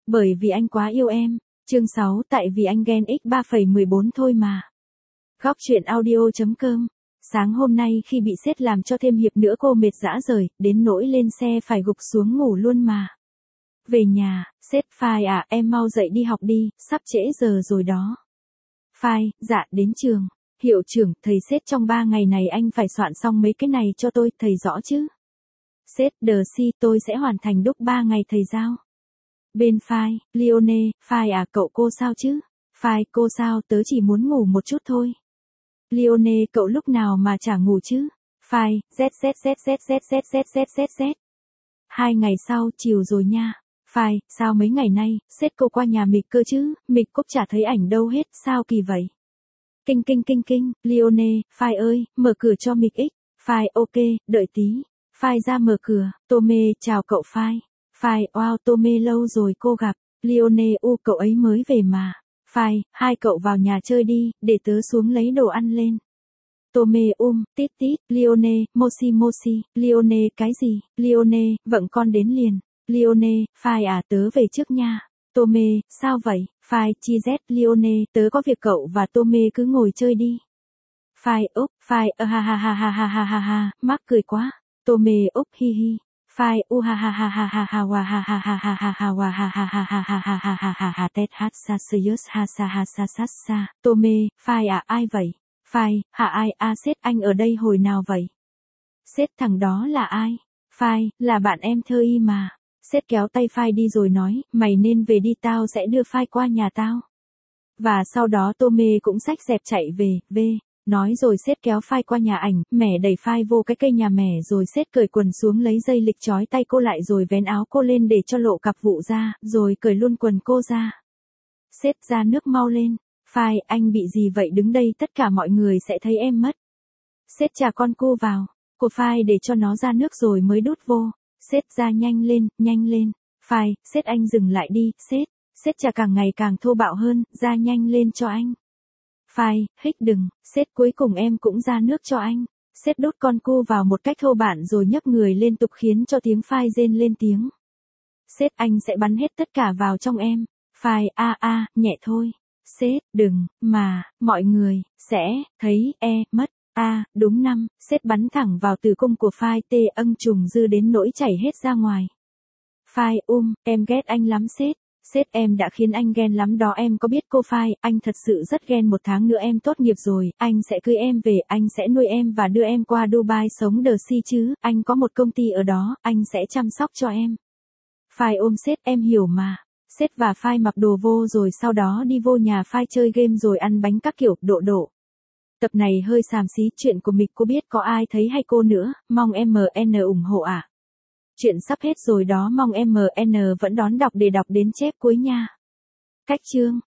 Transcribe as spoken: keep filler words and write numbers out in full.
Bởi vì anh quá yêu em. Chương sáu tại vì anh ghen x ba phẩy mười bốn thôi mà. Góc truyện audio chấm com. Sáng hôm nay khi bị sếp làm cho thêm hiệp nữa cô mệt rã rời, đến nỗi lên xe phải gục xuống ngủ luôn mà. Về nhà, sếp Phai à em mau dậy đi học đi, sắp trễ giờ rồi đó. Phai, dạ đến trường. Hiệu trưởng, thầy sếp trong ba ngày này anh phải soạn xong mấy cái này cho tôi, thầy rõ chứ? Sếp, đờ si tôi sẽ hoàn thành đúc ba ngày thầy giao. Bên Phai, Lione, Phai à cậu cô sao chứ? Phai, cô sao tớ chỉ muốn ngủ một chút thôi. Lione, cậu lúc nào mà chả ngủ chứ? Phai, z z z z z z z z z z. Hai ngày sau, chiều rồi nha. Phai, sao mấy ngày nay, sếp cô qua nhà Mịch cơ chứ, Mịch Cúc chả thấy ảnh đâu hết, sao kỳ vậy? Kinh kinh kinh kinh, Lione, Phai ơi, mở cửa cho Mịch X. Phai, ok, đợi tí. Phai ra mở cửa, Tome, chào cậu Phai. Phai, wow Tome lâu rồi cô gặp. Lione, u cậu ấy mới về mà. Phai, hai cậu vào nhà chơi đi, để tớ xuống lấy đồ ăn lên. Tome um, tít tít, Lione, moshi moshi, Lione, cái gì? Lione, vâng con đến liền. Lione, Phai à tớ về trước nha. Tome, sao vậy? Phai, chi z, Lione, tớ có việc cậu và Tome cứ ngồi chơi đi. Phai, úp, Phai, uh, ha ha ha ha ha ha ha ha, mắc cười quá. Tome, úp, hi hi. Phai, u ha ha ha ha ha ha wa ha ha ha ha ha ha wa ha ha ha ha ha ha ha ha ha ha tet hat sa serious ha sa ha sa sa sa. Tome, Phai à ai vậy? Phai, hả ai a sếp anh ở đây hồi nào vậy? Sếp thằng đó là ai? Phai, là bạn em Thơ Y mà. Sếp kéo tay Phai đi rồi nói, mày nên về đi tao sẽ đưa Phai qua nhà tao. Và sau đó Tome cũng xách dẹp chạy về, về. Nói rồi sếp kéo Phai qua nhà ảnh, mẻ đẩy Phai vô cái cây nhà mẻ rồi sếp cởi quần xuống lấy dây lịch trói tay cô lại rồi vén áo cô lên để cho lộ cặp vụ ra, rồi cởi luôn quần cô ra. Sếp ra nước mau lên. Phai, anh bị gì vậy đứng đây tất cả mọi người sẽ thấy em mất. Sếp trả con cô vào. Cô Phai để cho nó ra nước rồi mới đút vô. Sếp ra nhanh lên, nhanh lên. Phai, sếp anh dừng lại đi, sếp. Sếp trả càng ngày càng thô bạo hơn, ra nhanh lên cho anh. Phai, hích đừng, sếp cuối cùng em cũng ra nước cho anh. Sếp đút con cu vào một cách thô bạo rồi nhấc người lên tục khiến cho tiếng Phai rên lên tiếng. Sếp anh sẽ bắn hết tất cả vào trong em. Phai, a a, nhẹ thôi. Sếp, đừng, mà, mọi người, sẽ, thấy, e, mất. A, à, đúng năm, sếp bắn thẳng vào tử cung của Phai tê âng trùng dư đến nỗi chảy hết ra ngoài. Phai, um, em ghét anh lắm sếp. Sếp em đã khiến anh ghen lắm đó em có biết cô Phai, anh thật sự rất ghen một tháng nữa em tốt nghiệp rồi, anh sẽ cưới em về, anh sẽ nuôi em và đưa em qua Dubai sống đờ si chứ, anh có một công ty ở đó, anh sẽ chăm sóc cho em. Phai ôm sếp em hiểu mà. Sếp và Phai mặc đồ vô rồi sau đó đi vô nhà Phai chơi game rồi ăn bánh các kiểu, độ độ. Tập này hơi xàm xí, chuyện của Mịch cô biết có ai thấy hay cô nữa, mong em en ủng hộ ạ. À. Chuyện sắp hết rồi đó, mong em en vẫn đón đọc để đọc đến chép cuối nha. Cách chương